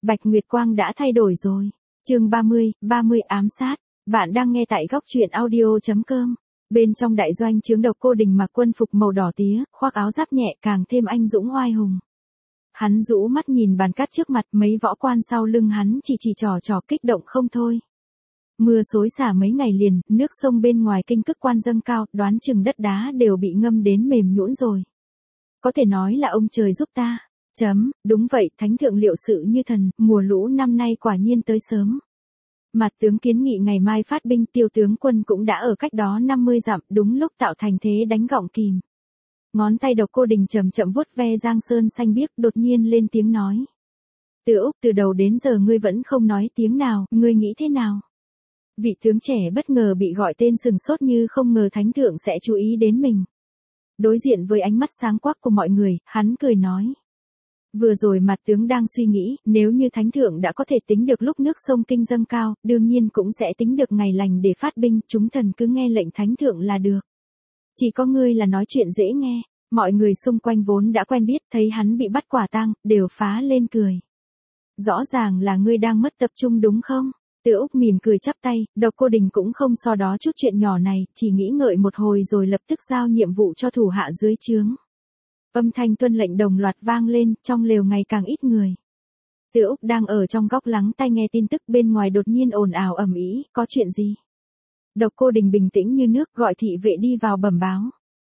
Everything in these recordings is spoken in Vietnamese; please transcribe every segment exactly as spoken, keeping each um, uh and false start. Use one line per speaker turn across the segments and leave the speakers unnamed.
Bạch Nguyệt Quang đã thay đổi rồi. Chương ba mươi, ba mươi ám sát. Bạn đang nghe tại góc truyện audio chấm com. Bên trong đại doanh chướng Độc Cô Đình mặc quân phục màu đỏ tía, khoác áo giáp nhẹ càng thêm anh dũng oai hùng. Hắn rũ mắt nhìn bàn cát trước mặt, mấy võ quan sau lưng hắn chỉ chỉ trò trò kích động không thôi. Mưa xối xả mấy ngày liền, nước sông bên ngoài Kinh Cức Quan dâng cao, đoán chừng đất đá đều bị ngâm đến mềm nhũn rồi. Có thể nói là ông trời giúp ta. Chấm, đúng vậy, thánh thượng liệu sự như thần, mùa lũ năm nay quả nhiên tới sớm. Mặt tướng kiến nghị ngày mai phát binh, Tiêu tướng quân cũng đã ở cách đó năm mươi dặm, đúng lúc tạo thành thế đánh gọng kìm. Ngón tay Độc Cô Đình chậm chậm vuốt ve giang sơn xanh biếc, đột nhiên lên tiếng nói. Từ Úc, từ đầu đến giờ ngươi vẫn không nói tiếng nào, ngươi nghĩ thế nào? Vị tướng trẻ bất ngờ bị gọi tên sừng sốt như không ngờ thánh thượng sẽ chú ý đến mình. Đối diện với ánh mắt sáng quắc của mọi người, hắn cười nói. Vừa rồi mặt tướng đang suy nghĩ, nếu như thánh thượng đã có thể tính được lúc nước sông Kinh dâng cao, đương nhiên cũng sẽ tính được ngày lành để phát binh, chúng thần cứ nghe lệnh thánh thượng là được. Chỉ có ngươi là nói chuyện dễ nghe, mọi người xung quanh vốn đã quen biết, thấy hắn bị bắt quả tang, đều phá lên cười. Rõ ràng là ngươi đang mất tập trung đúng không? Từ Úc mỉm cười chắp tay, Độc Cô Đình cũng không so đó chút chuyện nhỏ này, chỉ nghĩ ngợi một hồi rồi lập tức giao nhiệm vụ cho thủ hạ dưới trướng. Âm thanh tuân lệnh đồng loạt vang lên, trong lều ngày càng ít người. Từ Úc đang ở trong góc lắng tai nghe tin tức, bên ngoài đột nhiên ồn ào ầm ĩ, có chuyện gì? Độc Cô Đình bình tĩnh như nước, gọi thị vệ đi vào bẩm báo.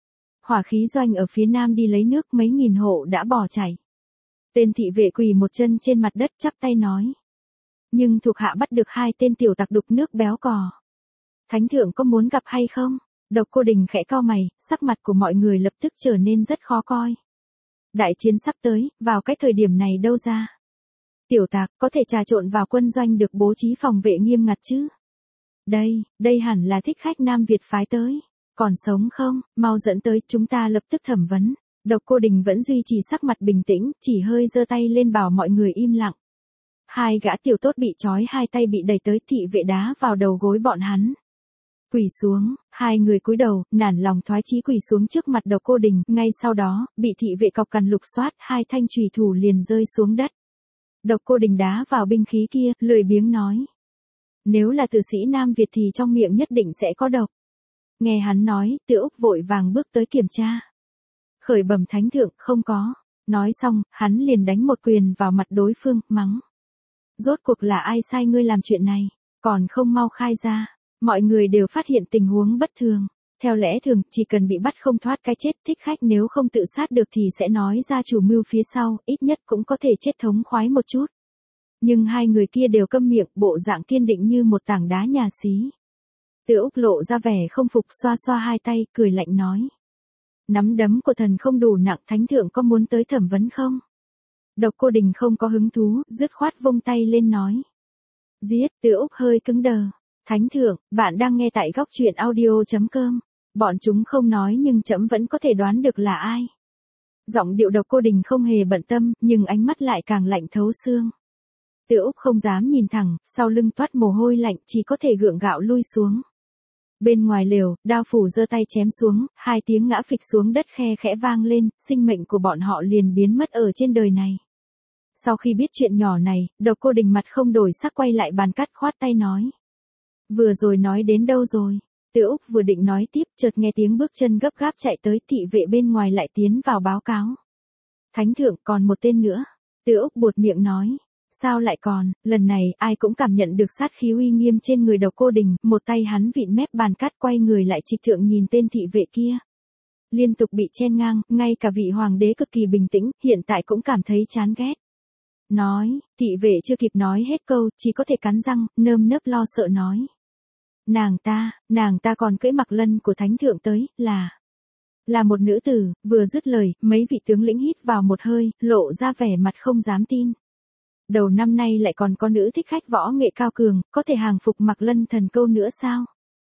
Hỏa khí doanh ở phía nam đi lấy nước, mấy nghìn hộ đã bỏ chạy. Tên thị vệ quỳ một chân trên mặt đất chắp tay nói. Nhưng thuộc hạ bắt được hai tên tiểu tặc đục nước béo cò. Thánh thượng có muốn gặp hay không? Độc Cô Đình khẽ cau mày, sắc mặt của mọi người lập tức trở nên rất khó coi. Đại chiến sắp tới, vào cái thời điểm này đâu ra? Tiểu tặc có thể trà trộn vào quân doanh được bố trí phòng vệ nghiêm ngặt chứ? Đây, đây hẳn là thích khách Nam Việt phái tới. Còn sống không, mau dẫn tới, chúng ta lập tức thẩm vấn. Độc Cô Đình vẫn duy trì sắc mặt bình tĩnh, chỉ hơi giơ tay lên bảo mọi người im lặng. Hai gã tiểu tốt bị trói, hai tay bị đẩy tới, thị vệ đá vào đầu gối bọn hắn. Quỳ xuống, hai người cúi đầu, nản lòng thoái chí quỳ xuống trước mặt Độc Cô Đình, ngay sau đó, bị thị vệ cọc cằn lục soát, hai thanh chùy thủ liền rơi xuống đất. Độc Cô Đình đá vào binh khí kia, lười biếng nói. Nếu là tử sĩ Nam Việt thì trong miệng nhất định sẽ có độc. Nghe hắn nói, Từ Úc vội vàng bước tới kiểm tra. Khởi bẩm thánh thượng, không có. Nói xong, hắn liền đánh một quyền vào mặt đối phương, mắng. Rốt cuộc là ai sai ngươi làm chuyện này, còn không mau khai ra. Mọi người đều phát hiện tình huống bất thường. Theo lẽ thường, chỉ cần bị bắt không thoát cái chết, thích khách nếu không tự sát được thì sẽ nói ra chủ mưu phía sau, ít nhất cũng có thể chết thống khoái một chút. Nhưng hai người kia đều câm miệng, bộ dạng kiên định như một tảng đá nhà xí. Từ Úc lộ ra vẻ không phục, xoa xoa hai tay, cười lạnh nói. Nắm đấm của thần không đủ nặng, thánh thượng có muốn tới thẩm vấn không? Độc Cô Đình không có hứng thú, dứt khoát vung tay lên nói. Giết, Từ Úc hơi cứng đờ. Thánh thượng, bạn đang nghe tại góc truyện audio chấm com. Bọn chúng không nói nhưng trẫm vẫn có thể đoán được là ai. Giọng điệu Độc Cô Đình không hề bận tâm, nhưng ánh mắt lại càng lạnh thấu xương. Từ Úc không dám nhìn thẳng, sau lưng toát mồ hôi lạnh, chỉ có thể gượng gạo lui xuống. Bên ngoài lều, đao phủ giơ tay chém xuống, hai tiếng ngã phịch xuống đất khe khẽ vang lên, sinh mệnh của bọn họ liền biến mất ở trên đời này. Sau khi biết chuyện nhỏ này, Độc Cô Đình mặt không đổi sắc quay lại bàn cát khoát tay nói. Vừa rồi nói đến đâu rồi? Từ Úc vừa định nói tiếp, chợt nghe tiếng bước chân gấp gáp chạy tới, thị vệ bên ngoài lại tiến vào báo cáo. Thánh thượng, còn một tên nữa. Từ Úc buột miệng nói. Sao lại còn, lần này ai cũng cảm nhận được sát khí uy nghiêm trên người Độc Cô Đình, một tay hắn vịn mép bàn cát quay người lại trịch thượng nhìn tên thị vệ kia. Liên tục bị chen ngang, ngay cả vị hoàng đế cực kỳ bình tĩnh, hiện tại cũng cảm thấy chán ghét. Nói, thị vệ chưa kịp nói hết câu, chỉ có thể cắn răng, nơm nớp lo sợ nói. Nàng ta, nàng ta còn cưỡi Mặc Lân của thánh thượng tới, là... Là một nữ tử, vừa dứt lời, mấy vị tướng lĩnh hít vào một hơi, lộ ra vẻ mặt không dám tin. Đầu năm nay lại còn có nữ thích khách võ nghệ cao cường, có thể hàng phục Mặc Lân thần câu nữa sao?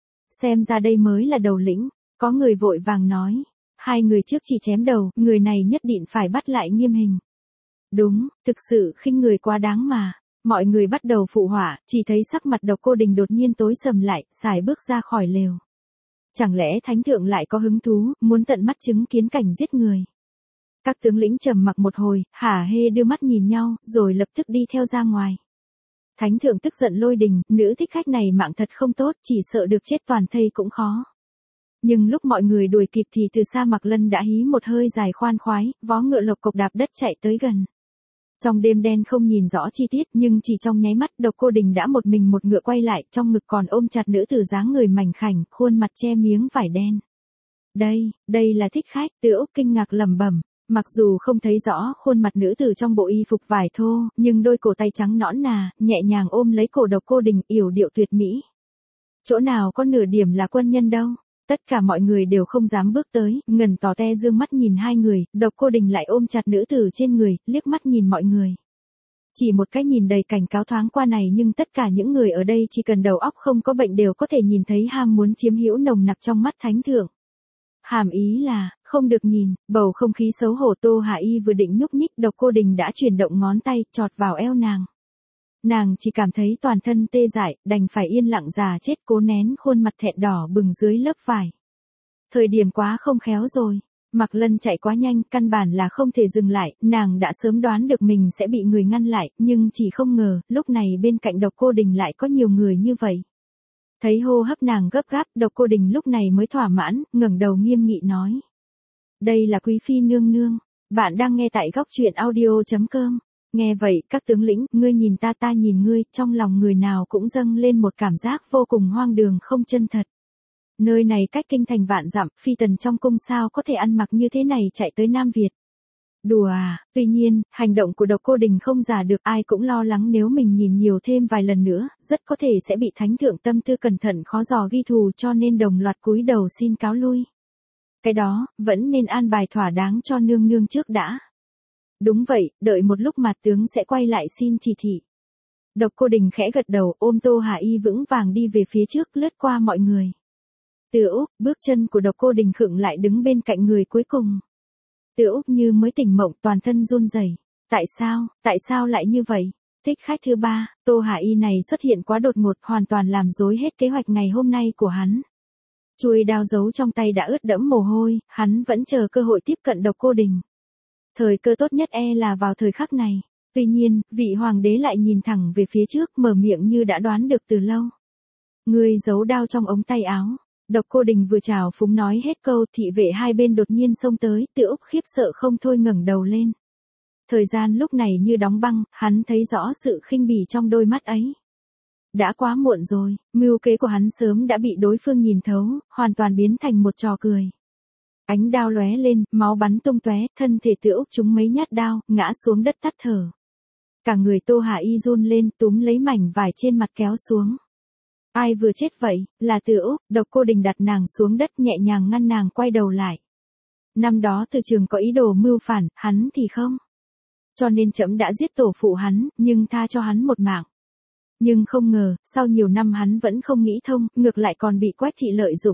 Xem ra đây mới là đầu lĩnh, có người vội vàng nói. Hai người trước chỉ chém đầu, người này nhất định phải bắt lại nghiêm hình. Đúng, thực sự khinh người quá đáng mà. Mọi người bắt đầu phụ họa, chỉ thấy sắc mặt Độc Cô Đình đột nhiên tối sầm lại, xài bước ra khỏi lều. Chẳng lẽ thánh thượng lại có hứng thú, muốn tận mắt chứng kiến cảnh giết người? Các tướng lĩnh trầm mặc một hồi, hả hê đưa mắt nhìn nhau, rồi lập tức đi theo ra ngoài. Thánh thượng tức giận lôi đình, nữ thích khách này mạng thật không tốt, chỉ sợ được chết toàn thây cũng khó. Nhưng lúc mọi người đuổi kịp thì từ xa Mạc Lân đã hí một hơi dài khoan khoái, vó ngựa lộc cộc đạp đất chạy tới gần. Trong đêm đen không nhìn rõ chi tiết nhưng chỉ trong nháy mắt Độc Cô Đình đã một mình một ngựa quay lại, trong ngực còn ôm chặt nữ tử dáng người mảnh khảnh, khuôn mặt che miếng vải đen. Đây, đây là thích khách, Từ Úc kinh ngạc lẩm bẩm. Mặc dù không thấy rõ khuôn mặt nữ tử trong bộ y phục vải thô, nhưng đôi cổ tay trắng nõn nà, nhẹ nhàng ôm lấy cổ Độc Cô Đình, yểu điệu tuyệt mỹ. Chỗ nào có nửa điểm là quân nhân đâu. Tất cả mọi người đều không dám bước tới, ngần tò te dương mắt nhìn hai người, Độc Cô Đình lại ôm chặt nữ tử trên người, liếc mắt nhìn mọi người. Chỉ một cái nhìn đầy cảnh cáo thoáng qua này nhưng tất cả những người ở đây chỉ cần đầu óc không có bệnh đều có thể nhìn thấy ham muốn chiếm hữu nồng nặc trong mắt thánh thượng. Hàm ý là, không được nhìn, bầu không khí xấu hổ. Tô Hà Y vừa định nhúc nhích, Độc Cô Đình đã chuyển động ngón tay, chọt vào eo nàng. Nàng chỉ cảm thấy toàn thân tê dại, đành phải yên lặng già chết cố nén khuôn mặt thẹn đỏ bừng dưới lớp vải. Thời điểm quá không khéo rồi. Mạc Lân chạy quá nhanh, căn bản là không thể dừng lại, nàng đã sớm đoán được mình sẽ bị người ngăn lại, nhưng chỉ không ngờ, lúc này bên cạnh Độc Cô Đình lại có nhiều người như vậy. Thấy hô hấp nàng gấp gáp, Độc Cô Đình lúc này mới thỏa mãn, ngẩng đầu nghiêm nghị nói. Đây là quý phi nương nương, bạn đang nghe tại góc truyện audio chấm com. Nghe vậy, các tướng lĩnh, ngươi nhìn ta ta nhìn ngươi, trong lòng người nào cũng dâng lên một cảm giác vô cùng hoang đường không chân thật. Nơi này cách kinh thành vạn dặm, phi tần trong cung sao có thể ăn mặc như thế này chạy tới Nam Việt. Đùa à, tuy nhiên, hành động của Độc Cô Đình không giả được, ai cũng lo lắng nếu mình nhìn nhiều thêm vài lần nữa, rất có thể sẽ bị thánh thượng tâm tư cẩn thận khó dò ghi thù cho nên đồng loạt cúi đầu xin cáo lui. Cái đó, vẫn nên an bài thỏa đáng cho nương nương trước đã. Đúng vậy, đợi một lúc mặt tướng sẽ quay lại xin chỉ thị. Độc Cô Đình khẽ gật đầu, ôm Tô Hà Y vững vàng đi về phía trước, lướt qua mọi người. Từ Úc, bước chân của Độc Cô Đình khựng lại đứng bên cạnh người cuối cùng. Từ Úc như mới tỉnh mộng, toàn thân run rẩy. Tại sao, tại sao lại như vậy? Thích khách thứ ba, Tô Hà Y này xuất hiện quá đột ngột, hoàn toàn làm rối hết kế hoạch ngày hôm nay của hắn. Chuôi đao giấu trong tay đã ướt đẫm mồ hôi, hắn vẫn chờ cơ hội tiếp cận Độc Cô Đình. Thời cơ tốt nhất e là vào thời khắc này. Tuy nhiên, vị hoàng đế lại nhìn thẳng về phía trước, mở miệng như đã đoán được từ lâu. Ngươi giấu đao trong ống tay áo. Độc Cô Đình vừa chào phúng nói hết câu, thị vệ hai bên đột nhiên xông tới, Từ Úc khiếp sợ không thôi ngẩng đầu lên. Thời gian lúc này như đóng băng, hắn thấy rõ sự khinh bỉ trong đôi mắt ấy. Đã quá muộn rồi, mưu kế của hắn sớm đã bị đối phương nhìn thấu, hoàn toàn biến thành một trò cười. Ánh đao lóe lên, máu bắn tung tóe, thân thể Từ Úc trúng mấy nhát đao, ngã xuống đất tắt thở. Cả người Tô Hà Y run lên, túm lấy mảnh vải trên mặt kéo xuống. Ai vừa chết vậy, là Từ Úc. Độc Cô Đình đặt nàng xuống đất nhẹ nhàng ngăn nàng quay đầu lại. Năm đó Từ Trường có ý đồ mưu phản, hắn thì không. Cho nên trẫm đã giết tổ phụ hắn, nhưng tha cho hắn một mạng. Nhưng không ngờ, sau nhiều năm hắn vẫn không nghĩ thông, ngược lại còn bị Quách thị lợi dụng.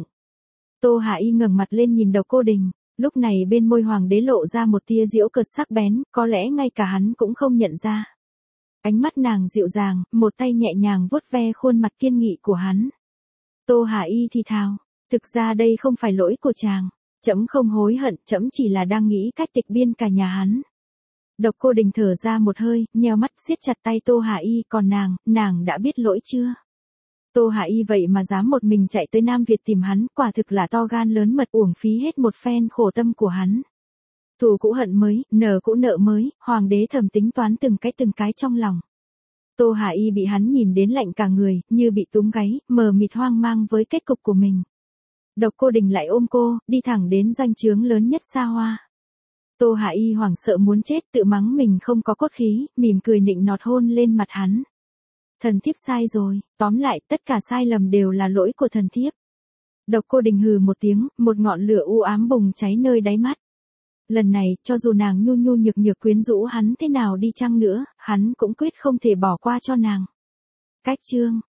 Tô Hà Y ngẩng mặt lên nhìn Độc Cô Đình, lúc này bên môi hoàng đế lộ ra một tia giễu cợt sắc bén, có lẽ ngay cả hắn cũng không nhận ra. Ánh mắt nàng dịu dàng, một tay nhẹ nhàng vuốt ve khuôn mặt kiên nghị của hắn. Tô Hà Y thì thào, thực ra đây không phải lỗi của chàng, trẫm không hối hận, trẫm chỉ là đang nghĩ cách tịch biên cả nhà hắn. Độc Cô Đình thở ra một hơi, nheo mắt siết chặt tay Tô Hà Y, còn nàng, nàng đã biết lỗi chưa? Tô Hà Y vậy mà dám một mình chạy tới Nam Việt tìm hắn, quả thực là to gan lớn mật, uổng phí hết một phen khổ tâm của hắn. Thù cũ hận mới, nợ cũ nợ mới, hoàng đế thầm tính toán từng cái từng cái trong lòng. Tô Hà Y bị hắn nhìn đến lạnh cả người, như bị túm gáy, mờ mịt hoang mang với kết cục của mình. Độc Cô Đình lại ôm cô, đi thẳng đến doanh trướng lớn nhất xa hoa. Tô Hà Y hoảng sợ muốn chết, tự mắng mình không có cốt khí, mỉm cười nịnh nọt hôn lên mặt hắn. Thần thiếp sai rồi, tóm lại tất cả sai lầm đều là lỗi của thần thiếp. Độc Cô Đình hừ một tiếng, một ngọn lửa u ám bùng cháy nơi đáy mắt. Lần này, cho dù nàng nhu nhu nhược nhược quyến rũ hắn thế nào đi chăng nữa, hắn cũng quyết không thể bỏ qua cho nàng. Cách chương